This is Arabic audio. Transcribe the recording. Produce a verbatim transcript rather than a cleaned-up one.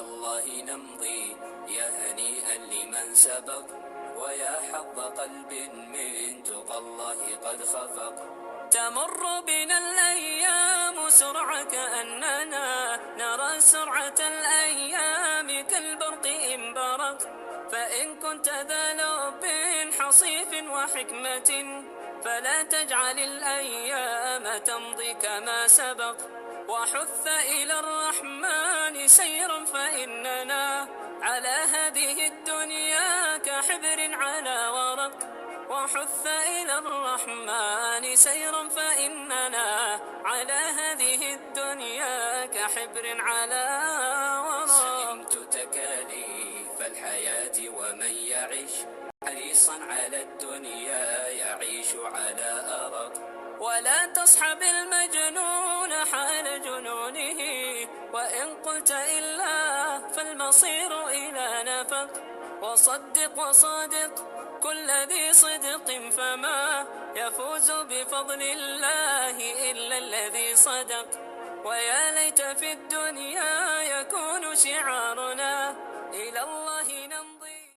الله نمضي يا هنيئا لمن سبق، ويا حظ قلب من تقى الله قد خفق. تمر بنا الأيام سرعة كأننا نرى سرعة الأيام كالبرق إن برق. فإن كنت ذا لب حصيف وحكمة فلا تجعل الأيام تمضي كما سبق. وحث إلى الرحمن سيرا فإننا على هذه الدنيا كحبر على ورق. وحث إلى الرحمن سيرا فإننا على هذه الدنيا كحبر على ورق. سئمت تكاليف الحياة ومن يعيش حريصا على الدنيا يعيش على أرق. ولا تصحب المجنون حال جنونه، وإن قلت إلا فالمصير إلى نفق. وصدق وصادق كل ذي صدق فما يفوز بفضل الله إلا الذي صدق. ويا ليت في الدنيا يكون شعارنا